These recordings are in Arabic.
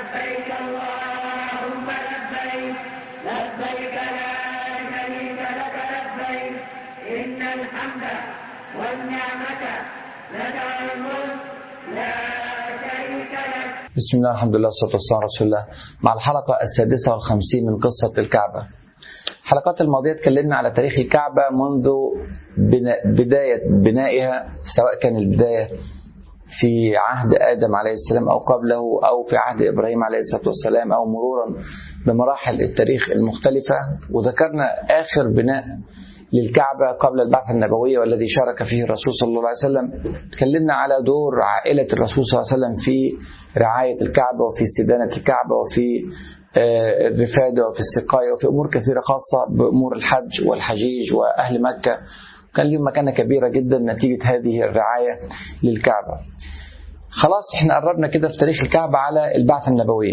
لبيك اللهم لبيك لبيك لا شريك لك لبيك إن الحمد والنعمة لك والملك لا شريك لك. بسم الله الحمد لله والصلاة والسلام على رسول الله. مع الحلقة 56 من قصة الكعبة. الحلقات الماضية اتكلمنا على تاريخ الكعبة منذ بداية بنائها، سواء كان البداية في عهد آدم عليه السلام أو قبله، أو في عهد إبراهيم عليه الصلاة والسلام، أو مرورا بمراحل التاريخ المختلفة. وذكرنا آخر بناء للكعبة قبل البعثة النبوية والذي شارك فيه الرسول صلى الله عليه وسلم. تكلمنا على دور عائلة الرسول صلى الله عليه وسلم في رعاية الكعبة وفي استدانة الكعبة وفي الرفادة وفي السقاية وفي أمور كثيرة خاصة بأمور الحج والحجيج وأهل مكة. كان لهم مكانة كبيرة جدا نتيجة هذه الرعاية للكعبة. خلاص احنا قربنا كده في تاريخ الكعبة على البعثة النبوية.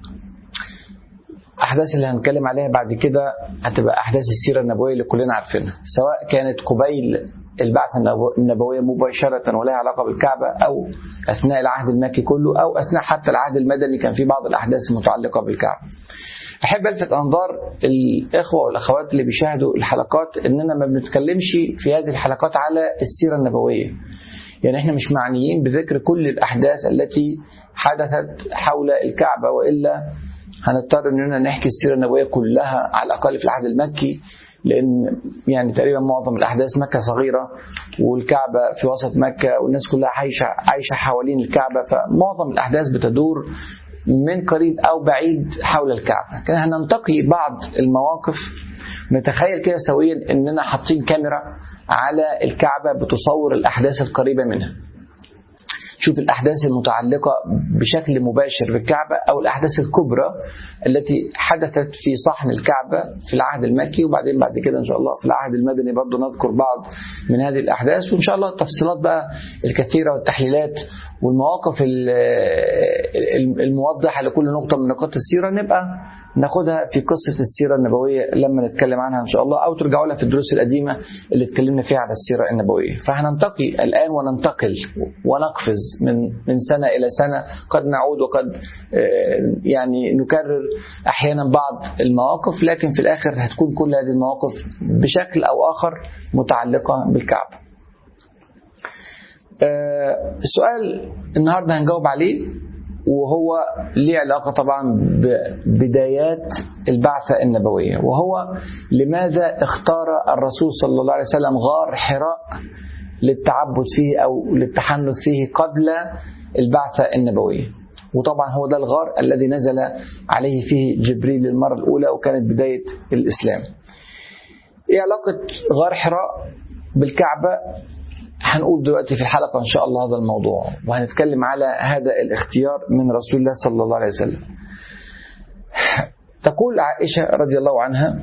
أحداث اللي هنتكلم عليها بعد كده هتبقى أحداث السيرة النبوية اللي كلنا عارفينها، سواء كانت قبيل البعثة النبوية مباشرة ولها علاقة بالكعبة، أو أثناء العهد المكي كله، أو أثناء حتى العهد المدني كان في بعض الأحداث المتعلقة بالكعبة. أحب ألفت أنظار الإخوة والأخوات اللي بيشاهدوا الحلقات إننا ما بنتكلمش في هذه الحلقات على السيرة النبوية. يعني إحنا مش معنيين بذكر كل الأحداث التي حدثت حول الكعبة، وإلا هنضطر إننا نحكي السيرة النبوية كلها على الأقل في العهد المكي، لأن يعني تقريبا معظم الأحداث مكة صغيرة والكعبة في وسط مكة والناس كلها عايشة حوالين الكعبة، فمعظم الأحداث بتدور من قريب أو بعيد حول الكعبة. كان هننتقي بعض المواقف، نتخيل كده سويا إننا حاطين كاميرا على الكعبة بتصور الأحداث القريبة منها. شوف الأحداث المتعلقة بشكل مباشر بالكعبة أو الأحداث الكبرى التي حدثت في صحن الكعبة في العهد المكي، وبعدين بعد كده إن شاء الله في العهد المدني برضو نذكر بعض من هذه الأحداث، وإن شاء الله التفصيلات بقى الكثيرة والتحليلات والمواقف الموضحة لكل نقطة من نقاط السيرة نبقى ناخدها في قصة السيرة النبوية لما نتكلم عنها إن شاء الله، أو ترجعوا لها في الدروس القديمة اللي اتكلمنا فيها على السيرة النبوية. فهننتقي الآن وننتقل ونقفز من سنة إلى سنة، قد نعود وقد يعني نكرر أحيانا بعض المواقف، لكن في الآخر هتكون كل هذه المواقف بشكل أو آخر متعلقة بالكعبة. السؤال النهاردة هنجاوب عليه، وهو ليه علاقة طبعا ببدايات البعثة النبوية، وهو لماذا اختار الرسول صلى الله عليه وسلم غار حراء للتعبد فيه أو للتحنث فيه قبل البعثة النبوية. وطبعا هو ده الغار الذي نزل عليه فيه جبريل للمرة الأولى، وكانت بداية الإسلام. ايه علاقة غار حراء بالكعبة؟ هنقول دلوقتي في الحلقة إن شاء الله هذا الموضوع، وهنتكلم على هذا الاختيار من رسول الله صلى الله عليه وسلم. تقول عائشة رضي الله عنها: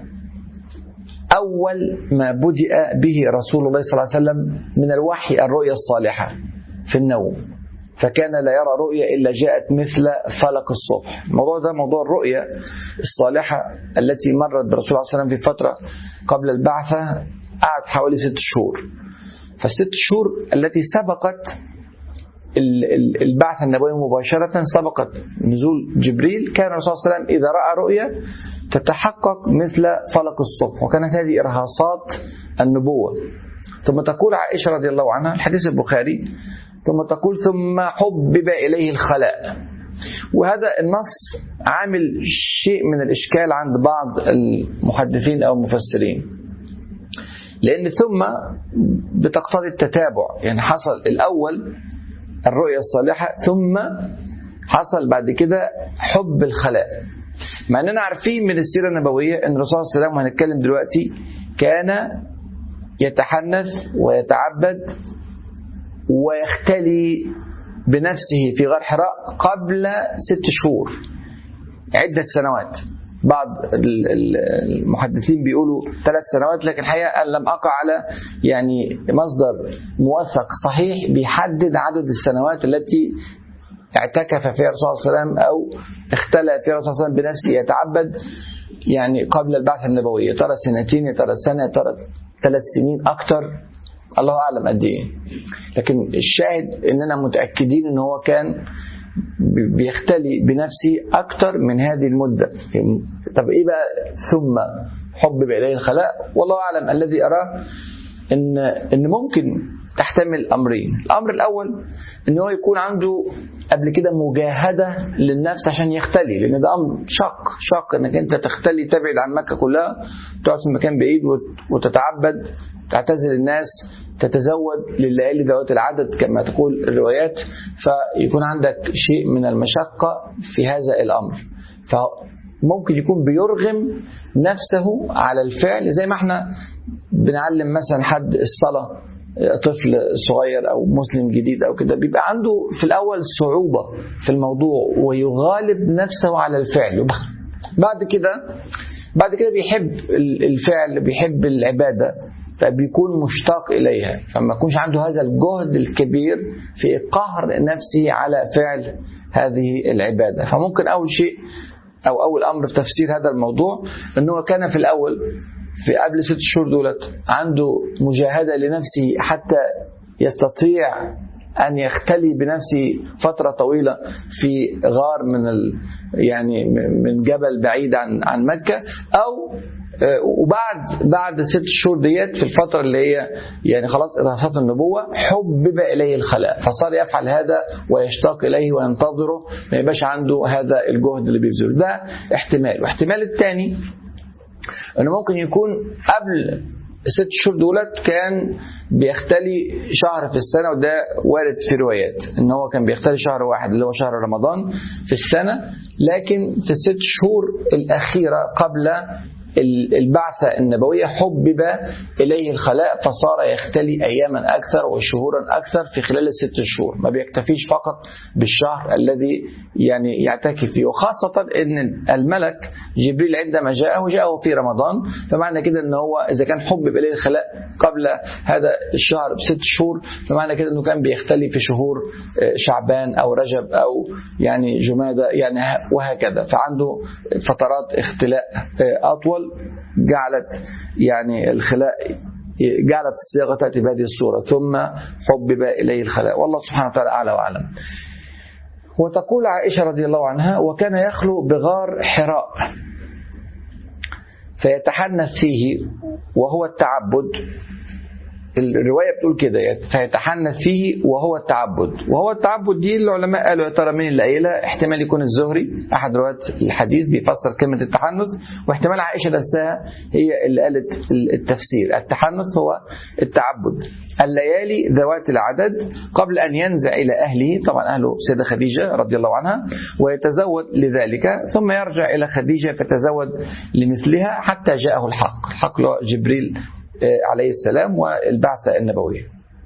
أول ما بدأ به رسول الله صلى الله عليه وسلم من الوحي الرؤيا الصالحة في النوم، فكان لا يرى رؤيا إلا جاءت مثل فلق الصبح. الموضوع ده موضوع الرؤيا الصالحة التي مرت برسول الله صلى الله عليه وسلم في فترة قبل البعثة، قعد حوالي 6 شهور. فالست شهور التي سبقت البعثة النبوية مباشرة، سبقت نزول جبريل، كان الرسول صلى الله عليه وسلم إذا رأى رؤيا تتحقق مثل فلق الصبح، وكانت هذه إرهاصات النبوة. ثم تقول عائشة رضي الله عنها، الحديث البخاري، ثم تقول: ثم حبب إليه الخلاء. وهذا النص عامل شيء من الإشكال عند بعض المحدثين أو المفسرين، لأن ثم بتقتضي التتابع، يعني حصل الأول الرؤية الصالحة ثم حصل بعد كده حب الخلاء، مع أننا عارفين من السيرة النبوية أن الرسول صلى الله عليه وسلم، وهنتكلم دلوقتي، كان يتحنث ويتعبد ويختلي بنفسه في غار حراء قبل 6 شهور، عدة سنوات. بعض المحدثين بيقولوا 3 سنوات، لكن الحقيقة لم أقع على يعني مصدر موثق صحيح بيحدد عدد السنوات التي اعتكف فيها الرسول صلى الله عليه وسلم أو اختلى فيها الرسول صلى الله عليه وسلم بنفسه يتعبد يعني قبل البعثة النبوية. ترى 2 ترى سنة، ترى 3 سنين، أكتر، الله أعلم قد إيه. لكن الشاهد إننا متأكدين إن هو كان بيختلي بنفسي أكتر من هذه المدة. طب إيه بقى ثم حبب إليه الخلاء؟ والله أعلم. الذي أراه إن ممكن تحتمل أمرين. الأمر الأول إن هو يكون عنده قبل كده مجاهدة للنفس عشان يختلي، لأن ده أمر شاق إنك أنت تختلي، تبعد عن مكة كلها، تقعد في مكان بعيد وتتعبد، تعتزل الناس، تتزود لليالي ذوات العدد كما تقول الروايات، فيكون عندك شيء من المشقة في هذا الأمر. فممكن يكون بيرغم نفسه على الفعل، زي ما احنا بنعلم مثلا حد الصلاة، طفل صغير أو مسلم جديد أو كده، بيبقى عنده في الأول صعوبة في الموضوع ويغالب نفسه على الفعل. بعد كده بيحب الفعل، بيحب العبادة، فبيكون مشتاق إليها، فما يكونش عنده هذا الجهد الكبير في قهر نفسه على فعل هذه العبادة. فممكن أول شيء أو أول أمر في تفسير هذا الموضوع أنه كان في الأول في قبل 6 شهور دولت عنده مجاهدة لنفسه حتى يستطيع أن يختلي بنفسه فترة طويلة في غار يعني من جبل بعيد عن مكة، أو وبعد 6 شهور ديت في الفترة اللي هي يعني خلاص إرهاصات النبوة حبب إليه الخلاء، فصار يفعل هذا ويشتاق إليه وينتظره، ما يبقاش عنده هذا الجهد اللي بيبذله. ده احتمال. واحتمال الثاني أنه ممكن يكون قبل 6 شهور دولت كان بيختلي شهر في السنة، وده وارد في روايات ان هو كان بيختلي شهر واحد اللي هو شهر رمضان في السنة، لكن في 6 شهور الأخيرة قبل البعثة النبوية حبب إليه الخلاء، فصار يختلي أياما أكثر وشهورا أكثر في خلال 6 شهور. ما بيكتفيش فقط بالشهر الذي يعني يعتكف فيه، وخاصة أن الملك جبريل عندما جاءه في رمضان، فمعنى كده أنه هو إذا كان حبب إليه الخلاء قبل هذا الشهر ب6 شهور، فمعنى كده أنه كان بيختلي في شهور شعبان أو رجب أو يعني جمادة يعني وهكذا، فعنده فترات اختلاء أطول جعلت يعني الخلاء، جعلت الصياغة تأتي بهذه الصورة ثم حبب إليه الخلاء. والله سبحانه وتعالى أعلى وأعلم. وتقول عائشة رضي الله عنها: وكان يخلو بغار حراء فيتحنث فيه وهو التعبد. الرواية بتقول كده، فيتحنث فيه وهو التعبد. وهو التعبد دي العلماء قالوا يا ترى مين اللي قايلها؟ احتمال يكون الزهري أحد رواة الحديث بيفسر كلمة التحنث، واحتمال عائشة نفسها هي اللي قالت التفسير. التحنث هو التعبد الليالي ذوات العدد قبل أن ينزع إلى أهله، طبعا أهله سيدة خديجة رضي الله عنها، ويتزود لذلك ثم يرجع إلى خديجة فتزود لمثلها حتى جاءه الحق جبريل عليه السلام والبعثة النبوية.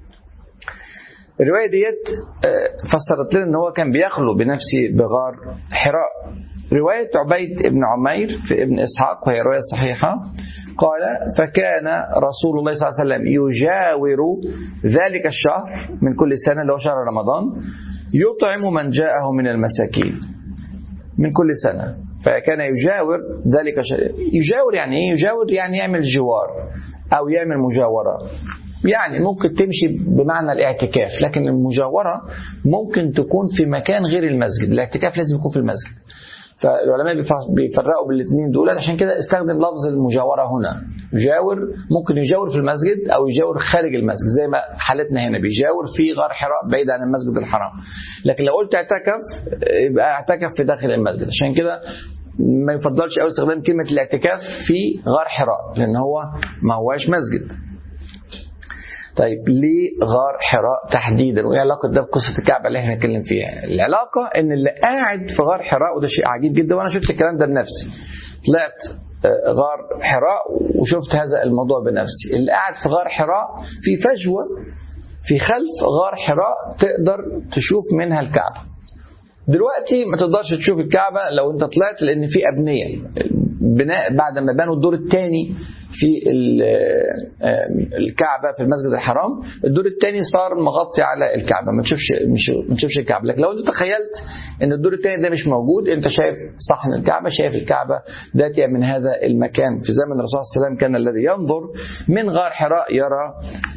الرواية ديت فسرت لنا أنه كان بيخلو بنفسه بغار حراء. رواية عبيد ابن عمير في ابن إسحاق وهي رواية صحيحة قال: فكان رسول الله صلى الله عليه وسلم يجاور ذلك الشهر من كل سنة اللي هو شهر رمضان، يطعم من جاءه من المساكين من كل سنة. فكان يجاور ذلك الشهر. يجاور يعني إيه؟ يجاور يعني يعمل جوار أو يعمل مجاورة، يعني ممكن تمشي بمعنى الاعتكاف، لكن المجاورة ممكن تكون في مكان غير المسجد. الاعتكاف لازم يكون في المسجد، فالعلماء بيفرقوا بالاثنين دول، عشان كده استخدم لفظ المجاورة هنا. يجاور ممكن يجاور في المسجد أو يجاور خارج المسجد، زي ما حالتنا هنا بيجاور في غار حراء بعيد عن المسجد الحرام. لكن لو قلت اعتكف يبقى اعتكف في داخل المسجد، عشان كده ما يفضلش أو استخدام كلمة الاعتكاف في غار حراء، لأن هو ما هواش مسجد. طيب ليه غار حراء تحديدا؟ وإيه علاقة ده بقصة الكعبة اللي احنا نتكلم فيها؟ العلاقة إن اللي قاعد في غار حراء، وده شيء عجيب جدا، وأنا شفت الكلام ده بنفسي، طلعت غار حراء وشفت هذا الموضوع بنفسي. اللي قاعد في غار حراء في فجوة في خلف غار حراء تقدر تشوف منها الكعبة. دلوقتي ما تقدرش تشوف الكعبة لو انت طلعت، لان في ابنية بناء بعد ما بنوا الدور الثاني في الكعبة في المسجد الحرام، الدور الثاني صار مغطي على الكعبة، ما تشوفش الكعبة. لكن لو انت تخيلت ان الدور الثاني ده مش موجود، انت شايف صحن الكعبة، شايف الكعبة داتية من هذا المكان. في زمن الرسول صلى الله عليه وسلم كان الذي ينظر من غار حراء يرى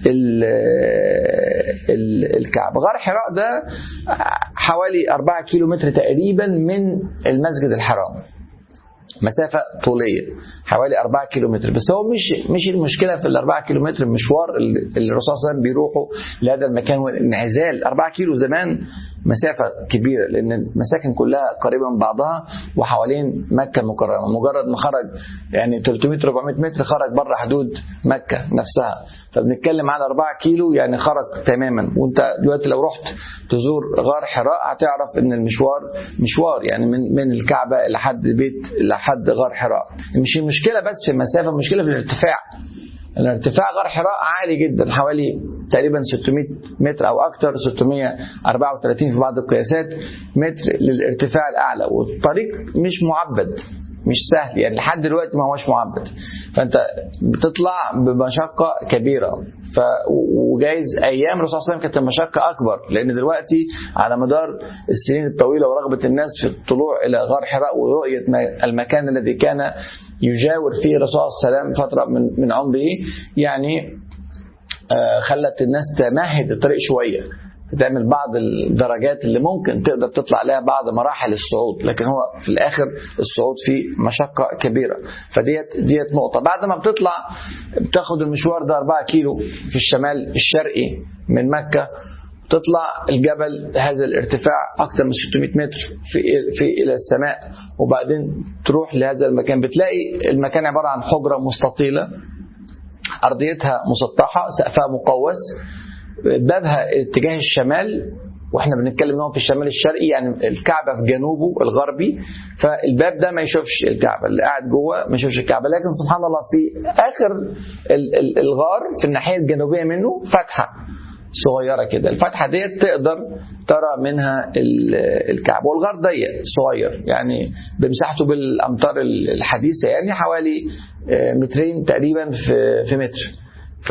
الكعبة. غار حراء ده حوالي 4 كيلومتر تقريبا من المسجد الحرام، مسافة طولية حوالي 4 كيلومتر. بس هو مش المشكلة في ال4 كيلومتر، المشوار اللي الرسول صلى الله عليه وسلم بيروحوا لهذا المكان والانعزال. 4 كيلو زمان مسافة كبيرة، لأن المساكن كلها قريبة من بعضها وحوالين مكة المكرمة. مجرد ما خرج يعني 300-400 متر خرج بره حدود مكة نفسها، فبنتكلم على 4 كيلو يعني خرج تماما. وانت دلوقتي لو رحت تزور غار حراء هتعرف ان المشوار يعني من الكعبة لحد غار حراء. مش المشكلة بس في المسافة، المشكلة في الارتفاع. الارتفاع غار حراء عالي جدا، حوالي تقريبا 600 متر او اكثر، 634 في بعض القياسات متر للارتفاع الاعلى. والطريق مش معبد، مش سهل يعني، لحد دلوقتي ما هوش معبد، فانت بتطلع بمشقة كبيرة. وجايز ايام الرسول صلى الله عليه وسلم كانت المشقة اكبر، لان دلوقتي على مدار السنين الطويلة ورغبة الناس في الطلوع الى غار حراء ورؤية المكان الذي كان يجاور فيه الرسول صلى الله عليه وسلم فترة من عمره، يعني خلت الناس تمهد الطريق شوية، تعمل بعض الدرجات اللي ممكن تقدر تطلع عليها بعض مراحل الصعود. لكن هو في الآخر الصعود فيه مشقة كبيرة. فديت نقطة. بعد ما بتطلع بتاخد المشوار ده 4 كيلو في الشمال الشرقي من مكة، تطلع الجبل هذا الارتفاع أكثر من 600 متر في إلى السماء، وبعدين تروح لهذا المكان. بتلاقي المكان عبارة عن حجرة مستطيلة أرضيتها مسطحة، سقفها مقوس، بابها اتجاه الشمال، واحنا بنتكلم انه في الشمال الشرقي، يعني الكعبة في جنوبه الغربي، فالباب ده ما يشوفش الكعبة، اللي قاعد جوه ما يشوفش الكعبة. لكن سبحان الله في آخر الغار في الناحية الجنوبية منه فتحة صغيرة كده، الفتحة ديت تقدر ترى منها الكعبة. والغار ضيق صغير يعني بمساحته بالأمتار الحديثة يعني حوالي 2 متر تقريبا في متر،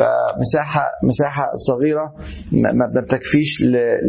فمساحة صغيرة ما بتكفيش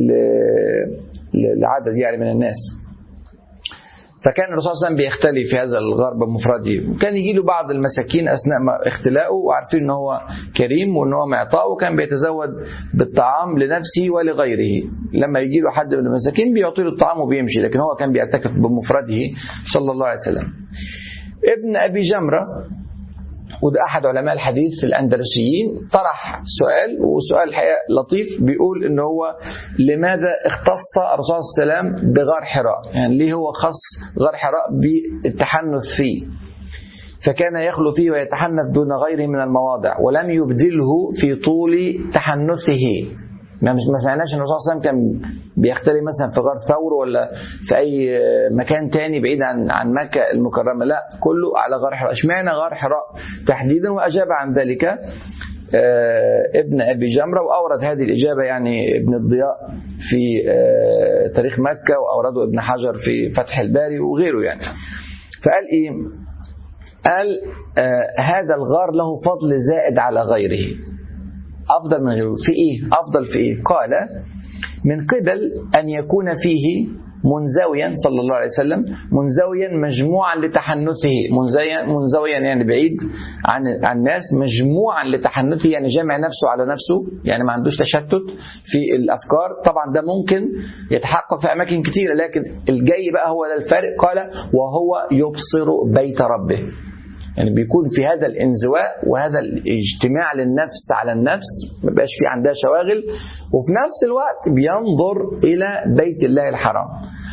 لعدد يعني من الناس. فكان الرسول صلى الله عليه وسلم بيختلي في هذا الغار بمفرده، وكان يجي له بعض المساكين أثناء ما اختلاءه وعارفين ان هو كريم وان هو معطاء، وكان بيتزود بالطعام لنفسه ولغيره. لما يجي له حد من المساكين بيعطي له الطعام وبيمشي، لكن هو كان بيعتكف بمفرده صلى الله عليه وسلم. ابن أبي جمرة، وده أحد علماء الحديث الأندلسيين، طرح وسؤال الحقيقة لطيف، بيقول إن هو لماذا اختص الرسول صلى الله عليه وسلم بغار حراء؟ يعني ليه هو خص غار حراء بالتحنث فيه؟ فكان يخلو فيه ويتحنث دون غيره من المواضع، ولم يبدله في طول تحنثه. ما سمعناش ان الرسول صلى الله عليه وسلم كان بيختلي مثلا في غار ثور ولا في اي مكان تاني بعيد عن مكة المكرمة، لا، كله على غار حراء. اشمعنى غار حراء تحديدا؟ واجاب عن ذلك ابن ابي جمرة، واورد هذه الاجابة يعني ابن الضياء في تاريخ مكة، واورده ابن حجر في فتح الباري وغيره يعني. فقال ايه؟ قال هذا الغار له فضل زائد على غيره، أفضل من غيره. في إيه؟ أفضل في إيه؟ قال من قبل أن يكون فيه منزويا صلى الله عليه وسلم، منزويا مجموعا لتحنثه، منزويا يعني بعيد عن الناس، مجموعا لتحنثه يعني جمع نفسه على نفسه، يعني ما عندوش تشتت في الأفكار. طبعا ده ممكن يتحقق في أماكن كثيرة، لكن الجاي بقى هو ده الفارق. قال وهو يبصر بيت ربه، يعني بيكون في هذا الانزواء وهذا الاجتماع للنفس على النفس، ما بقاش في عندها شواغل، وفي نفس الوقت بينظر إلى بيت الله الحرام.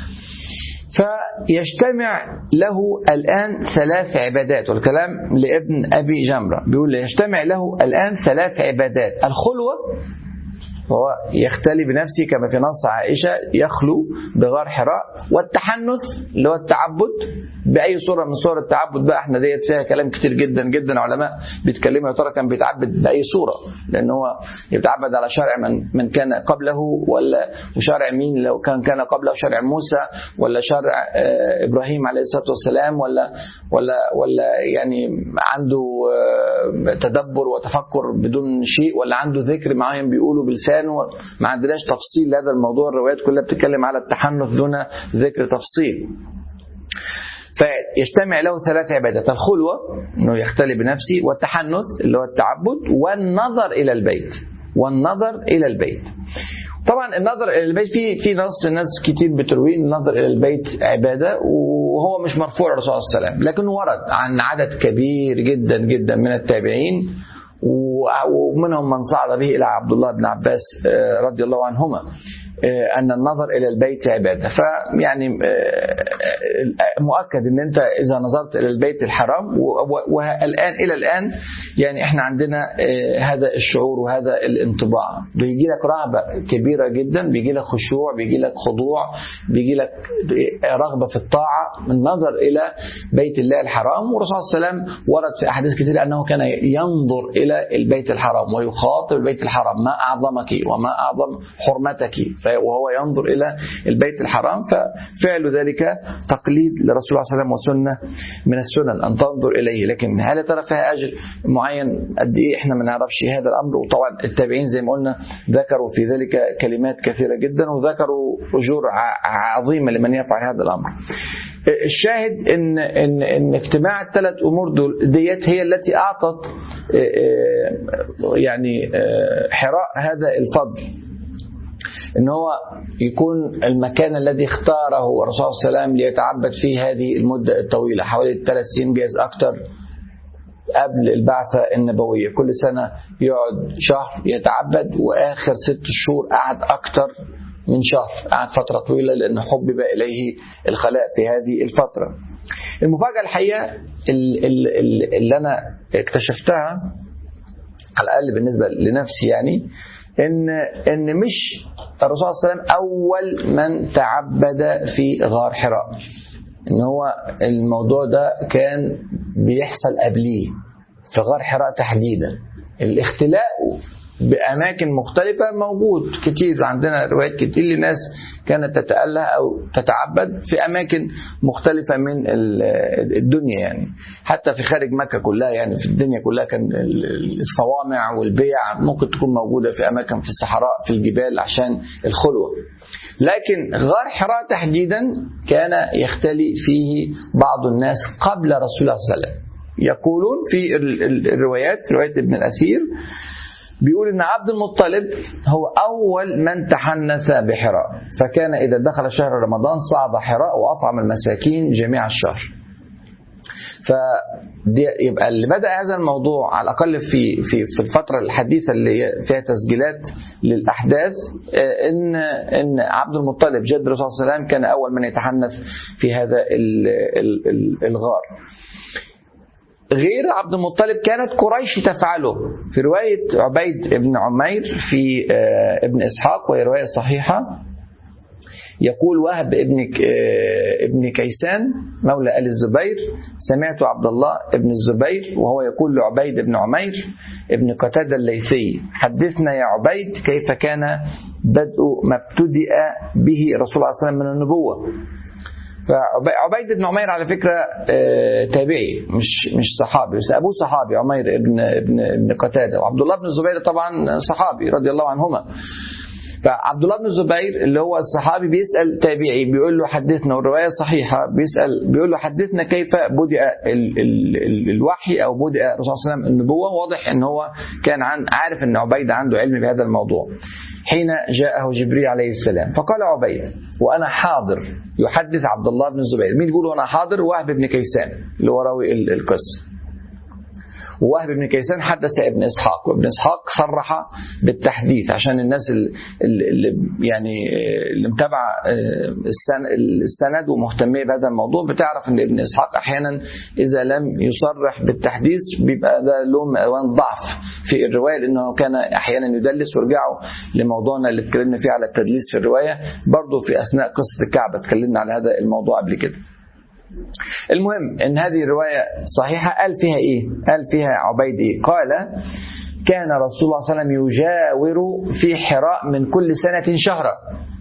فيجتمع له الآن 3 عبادات، والكلام لابن أبي جمرة، بيقول يجتمع له الآن 3 عبادات: الخلوة وهو يختلي بنفسه كما في نص عائشة يخلو بغار حراء. والتحنث اللي هو التعبد بأي صورة من صور التعبد بقى، احنا ديت فيها كلام كتير جدا جدا، علماء بيتكلموا يا ترى كان بيتعبد بأي صورة، لأن هو يتعبد على شرع من كان قبله، ولا وشرع مين لو كان قبله، شرع موسى ولا شرع إبراهيم عليه الصلاة والسلام، ولا يعني عنده تدبر وتفكر بدون شيء، ولا عنده ذكر معين بيقوله بلسانه. ما عندناش تفصيل لهذا الموضوع، الروايات كلها بتتكلم على التحنث دون ذكر تفصيل. فيجتمع له 3 عبادات: الخلوة انه يختلي بنفسه، والتحنث اللي هو التعبد، والنظر الى البيت. طبعا النظر الى البيت في ناس كتير بتروي النظر الى البيت عباده، وهو مش مرفوع الرسول صلى الله عليه وسلم، لكن ورد عن عدد كبير جدا جدا من التابعين، ومنهم من صعد به الى عبد الله بن عباس رضي الله عنهما أن النظر إلى البيت عبادة. فيعني مؤكد أن أنت إذا نظرت إلى البيت الحرام، والآن إلى الآن يعني إحنا عندنا هذا الشعور وهذا الانطباع، بيجي لك رهبة كبيرة جدا، بيجي لك خشوع، بيجي لك خضوع، بيجي لك رغبة في الطاعة من النظر إلى بيت الله الحرام. والرسول صلى الله عليه وسلم ورد في أحاديث كثيرة أنه كان ينظر إلى البيت الحرام ويخاطب البيت الحرام: ما أعظمك وما أعظم حرمتك، وهو ينظر إلى البيت الحرام. ففعل ذلك تقليد لرسول الله صلى الله عليه وسلم وسنة من السنن أن تنظر إليه، لكن هل ترى فيها أجر معين قد إيه إحنا ما نعرفش هذا الأمر. وطبعا التابعين زي ما قلنا ذكروا في ذلك كلمات كثيرة جدا، وذكروا أجور عظيمة لمن يفعل هذا الأمر. الشاهد إن اجتماع ال3 أمور ديت هي التي أعطت يعني حراء هذا الفضل، إن هو يكون المكان الذي اختاره الرسول صلى الله عليه وسلم ليتعبد فيه هذه المدة الطويلة، حوالي 3 سنين جايز أكتر قبل البعثة النبوية. كل سنة يقعد شهر يتعبد، وآخر 6 شهور قعد أكتر من شهر، قعد فترة طويلة لأن حبب إليه الخلاء في هذه الفترة. المفاجأة الحقيقة اللي أنا اكتشفتها على الأقل بالنسبة لنفسي يعني إن مش الرسول صلى الله عليه وسلم أول من تعبد في غار حراء، إن هو الموضوع ده كان بيحصل قبليه في غار حراء تحديدا. الاختلاء بأماكن مختلفة موجود كتير، عندنا روايات كتير لناس كانت تتأله أو تتعبد في أماكن مختلفة من الدنيا، يعني حتى في خارج مكة كلها، يعني في الدنيا كلها كان الصوامع والبيع ممكن تكون موجودة في أماكن في الصحراء في الجبال عشان الخلوة. لكن غار حراء تحديدا كان يختلي فيه بعض الناس قبل رسول الله صلى الله عليه وسلم. يقولون في الروايات، رواية ابن الأثير بيقول إن عبد المطلب هو أول من تحنث بحراء، فكان إذا دخل شهر رمضان صعد حراء وأطعم المساكين جميع الشهر. فيبقى اللي بدأ هذا الموضوع على الأقل في الفترة الحديثة اللي فيها تسجيلات للأحداث إن عبد المطلب جد الرسول صلى الله عليه وسلم كان أول من يتحنث في هذا الغار. غير عبد المطلب كانت قريش تفعله. في رواية عبيد بن عمير في ابن إسحاق وهي رواية صحيحة، يقول وهب ابن كيسان مولى آل الزبير: سمعت عبد الله ابن الزبير وهو يقول لعبيد بن عمير ابن قتادة الليثي: حدثنا يا عبيد كيف كان بدء ما ابتدأ به رسول الله صلى الله عليه وسلم من النبوة. فعبيد بن عمير على فكرة تابعي مش صحابي، بس أبوه صحابي عمير ابن قتادة، وعبد الله بن الزبير طبعا صحابي رضي الله عنهما. فعبد الله بن الزبير اللي هو الصحابي بيسأل تابعي بيقول له حدثنا، والرواية صحيحة بيقول له حدثنا كيف بدأ الوحي أو بدأ الرسول صلى الله عليه وسلم النبوة. واضح ان هو كان عارف ان عبيد عنده علم بهذا الموضوع. حين جاءه جبريل عليه السلام فقال عبيد وأنا حاضر يحدث عبد الله بن الزبير. مين يقول وأنا حاضر؟ وهب بن كيسان اللي هو راوي القصة. ووهب بن كيسان حدث ابن إسحاق، وابن إسحاق صرح بالتحديث عشان الناس اللي متابعة السند ومهتمية بهذا الموضوع بتعرف ان ابن إسحاق أحيانا إذا لم يصرح بالتحديث بيبقى ده له ألوان ضعف في الرواية، لأنه كان أحيانا يدلس. وارجعوا لموضوعنا اللي اتكلمنا فيه على التدليس في الرواية برضو في أثناء قصة الكعبة اتكلمنا على هذا الموضوع قبل كده. المهم ان هذه الرواية صحيحة. قال فيها ايه؟ قال فيها عبيد ايه؟ قال كان رسول الله صلى الله عليه وسلم يجاور في حراء من كل سنة شهرا.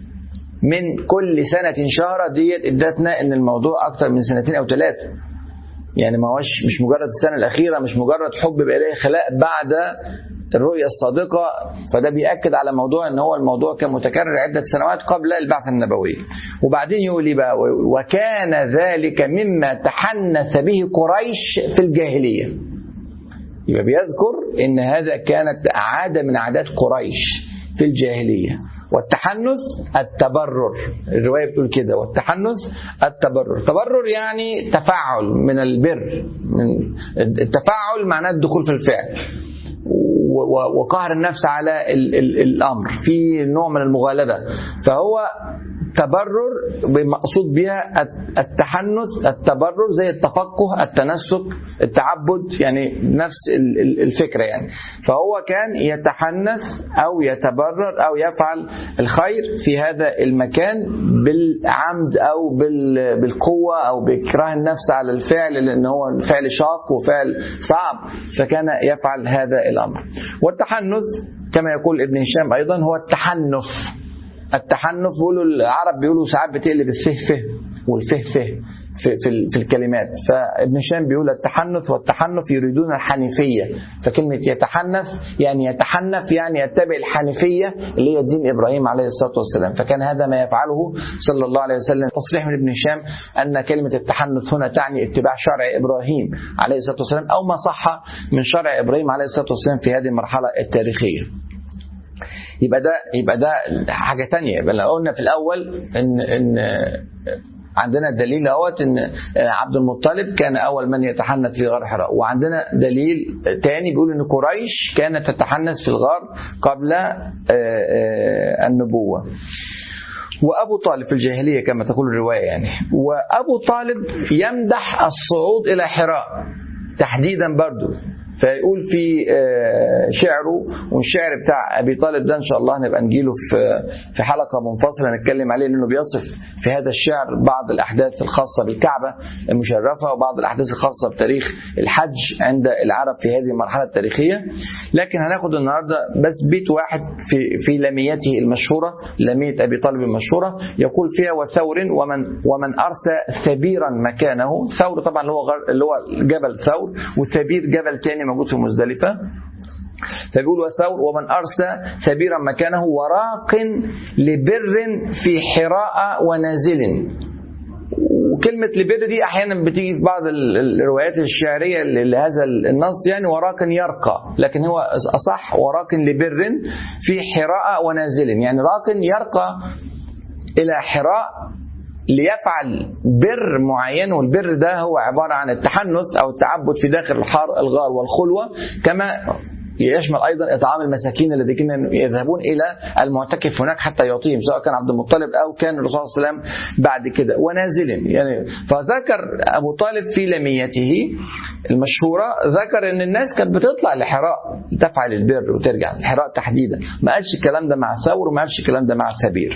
من كل سنة شهرا ديت ادتنا ان الموضوع اكتر من 2 أو 3 يعني ما هوش مش مجرد السنة الأخيرة، مش مجرد حب بإله خلاء بعد الرؤية الصادقة. فده بيأكد على موضوع ان هو الموضوع كان متكرر عدة سنوات قبل البعثة النبوية. وبعدين يقول لي بقى وكان ذلك مما تحنث به قريش في الجاهلية. يبقى بيذكر ان هذا كانت عادة من عادات قريش في الجاهلية. والتحنث التبرر، الرواية بتقول كده، والتحنث التبرر. تبرر يعني تفاعل من البر، من التفاعل معناه الدخول في الفعل وقهر النفس على الأمر، في نوع من المغالبة. فهو تبرر بمقصود بها التحنث التبرر زي التفقه التنسك التعبد، يعني نفس الفكرة يعني. فهو كان يتحنث أو يتبرر أو يفعل الخير في هذا المكان بالعمد أو بالقوة أو بإكراه النفس على الفعل، لأن هو فعل شاق وفعل صعب، فكان يفعل هذا الأمر. والتحنث كما يقول ابن هشام أيضا هو التحنف. التحنف بيقولوا العرب بيقولوا ساعات بتقلب الفه والفه في الكلمات. فابن هشام بيقول التحنث والتحنف يريدون الحنيفية. فكلمة يتحنث يعني يتحنف يعني يتبع الحنيفية اللي هي دين إبراهيم عليه الصلاة والسلام. فكان هذا ما يفعله صلى الله عليه وسلم. تصريح من ابن هشام أن كلمة التحنث هنا تعني اتباع شرع إبراهيم عليه الصلاة والسلام أو ما صح من شرع إبراهيم عليه الصلاة والسلام في هذه المرحلة التاريخية. يبقى ده حاجة تانية. يبقى قلنا في الأول إن عندنا دليل اهوت ان عبد المطلب كان اول من يتحنث في غار حراء، وعندنا دليل تاني بيقول ان قريش كانت تتحنث في الغار قبل النبوة. وابو طالب في الجاهلية كما تقول الرواية يعني. وابو طالب يمدح الصعود الى حراء تحديدا برضو، فيقول في شعره، والشعر بتاع أبي طالب ده إن شاء الله نبقى نجيله في حلقة منفصلة نتكلم عليه، لأنه بيصف في هذا الشعر بعض الأحداث الخاصة بالكعبة المشرفة وبعض الأحداث الخاصة بتاريخ الحج عند العرب في هذه المرحلة التاريخية. لكن هناخد النهاردة بس بيت واحد في لميته المشهورة، لمية أبي طالب المشهورة، يقول فيها وثور ومن أرسى ثبيرا مكانه. ثور طبعا اللي هو جبل ثور، وثبير جبل تاني موجود في مزدلفة. فبيقول وثور ومن أرسى ثبيرا مكانه وراق لبر في حراء ونازل. وكلمة لبر دي أحيانا بتيجي في بعض الروايات الشعرية لهذا النص يعني وراق يرقى، لكن هو أصح وراق لبر في حراء ونازل، يعني راق يرقى إلى حراء ليفعل بر معين. والبر ده هو عبارة عن التحنث أو التعبد في داخل الغار والخلوة، كما يشمل أيضا إطعام المساكين الذين كانوا يذهبون إلى المعتكف هناك حتى يعطيهم، سواء كان عبد المطلب أو كان الرسول صلى الله عليه وسلم بعد كده ونازل يعني. فذكر أبو طالب في لميته المشهورة ذكر أن الناس كانت بتطلع لحراء تفعل البر وترجع الحراء تحديدا. ما قالش الكلام ده مع ثور وما قالش الكلام ده مع ثبير.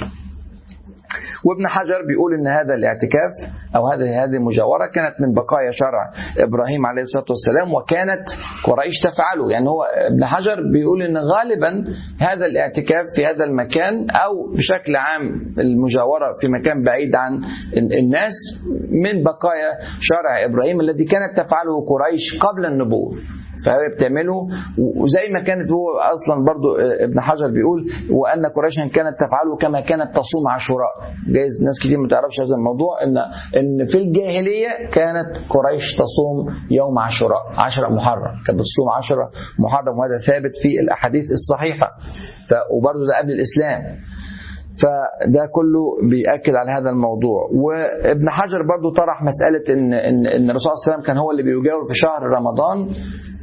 وابن حجر بيقول ان هذا الاعتكاف او هذه المجاورة كانت من بقايا شرع ابراهيم عليه الصلاة والسلام، وكانت قريش تفعله. يعني هو ابن حجر بيقول ان غالبا هذا الاعتكاف في هذا المكان او بشكل عام المجاورة في مكان بعيد عن الناس من بقايا شرع ابراهيم الذي كانت تفعله قريش قبل النبوة، فهي بتعمله. وزي ما كانت هو أصلا برضو ابن حجر بيقول وأن قريشا كانت تفعله كما كانت تصوم عاشوراء. جايز ناس كتير ما تعرفش هذا الموضوع، إن في الجاهلية كانت قريش تصوم يوم عاشوراء 10 محرم، كانت بتصوم 10 محرم، وهذا ثابت في الأحاديث الصحيحة. وبرضو ده قبل الإسلام. فده كله بيأكد على هذا الموضوع. وابن حجر برضو طرح مسألة إن الرسول صلى الله عليه وسلم كان هو اللي بيجاور في شهر رمضان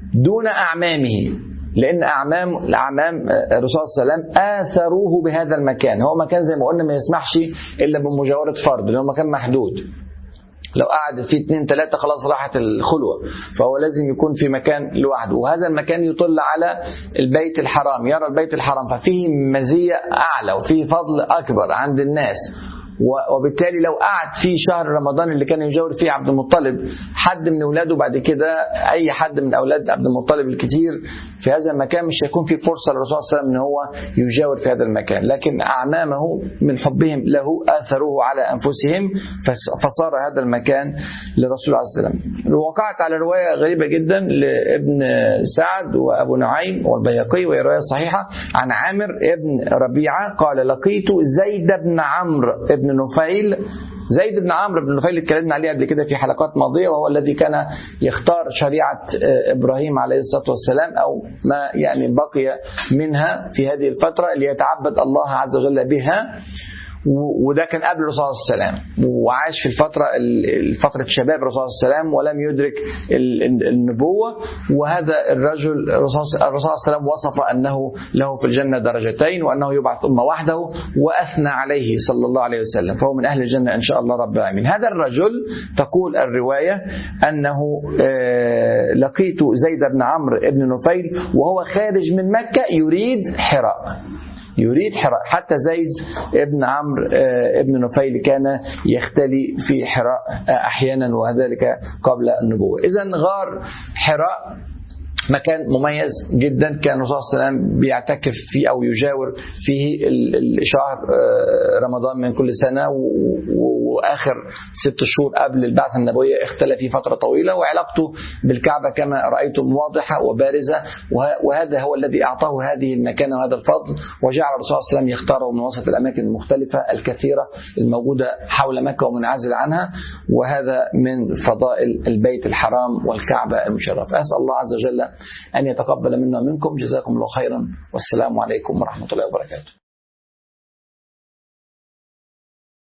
دون أعمامه، لأن أعمام الرسول صلى الله عليه وسلم آثروه بهذا المكان. هو مكان زي ما قلنا ما يسمحش إلا بمجاورة فرد، لأنه مكان محدود، لو قعد فيه 2 3 خلاص راحت الخلوة، فهو لازم يكون في مكان لوحده. وهذا المكان يطل على البيت الحرام، يرى البيت الحرام، ففيه مزية أعلى وفيه فضل أكبر عند الناس. وبالتالي لو قعد في شهر رمضان اللي كان يجاور فيه عبد المطلب حد من أولاده بعد كده، أي حد من أولاد عبد المطلب الكتير في هذا المكان، مش هيكون في فرصة للرسول صلى الله عليه وسلم أن هو يجاور في هذا المكان. لكن أعمامه من حبهم له آثروه على أنفسهم، فصار هذا المكان للرسول عليه السلام. وقعت على رواية غريبة جدا لابن سعد وأبو نعيم والبيهقي، وهي رواية صحيحة، عن عامر ابن ربيعة قال: لقيت زيد بن عمرو ابن نفيل. زيد بن عمرو بن نفيل اتكلمنا عليه قبل كده في حلقات ماضية، وهو الذي كان يختار شريعة إبراهيم عليه الصلاة والسلام، أو ما يعني بقي منها في هذه الفترة ليتعبد الله عز وجل بها. وده كان قبل الرسول صلى الله عليه وسلم، وعاش في فترة شباب الرسول صلى الله عليه وسلم ولم يدرك النبوة. وهذا الرجل الرسول صلى الله عليه وسلم وصف أنه له في الجنة درجتين، وأنه يبعث أمة وحده، وأثنى عليه صلى الله عليه وسلم، فهو من أهل الجنة إن شاء الله رب العالمين. هذا الرجل تقول الرواية أنه لقيت زيد بن عمرو ابن نفيل وهو خارج من مكة يريد حراء. حتى زيد ابن عمرو ابن نفيل كان يختلي في حراء أحيانا، وذلك قبل النبوة. إذن غار حراء مكان مميز جدا، كان الرسول صلى الله عليه وسلم بيعتكف فيه أو يجاور فيه شهر رمضان من كل سنة، وآخر 6 شهور قبل البعثة النبوية اختلى فيه فترة طويلة، وعلاقته بالكعبة كما رأيتم واضحة وبارزة. وهذا هو الذي أعطاه هذه المكانة وهذا الفضل، وجعل الرسول صلى الله عليه وسلم يختاره من وسط الأماكن المختلفة الكثيرة الموجودة حول مكة ومنعزل عنها. وهذا من فضائل البيت الحرام والكعبة المشرفة. أسأل الله عز وجل أن يتقبل منا ومنكم. جزاكم الله خيرا، والسلام عليكم ورحمة الله وبركاته.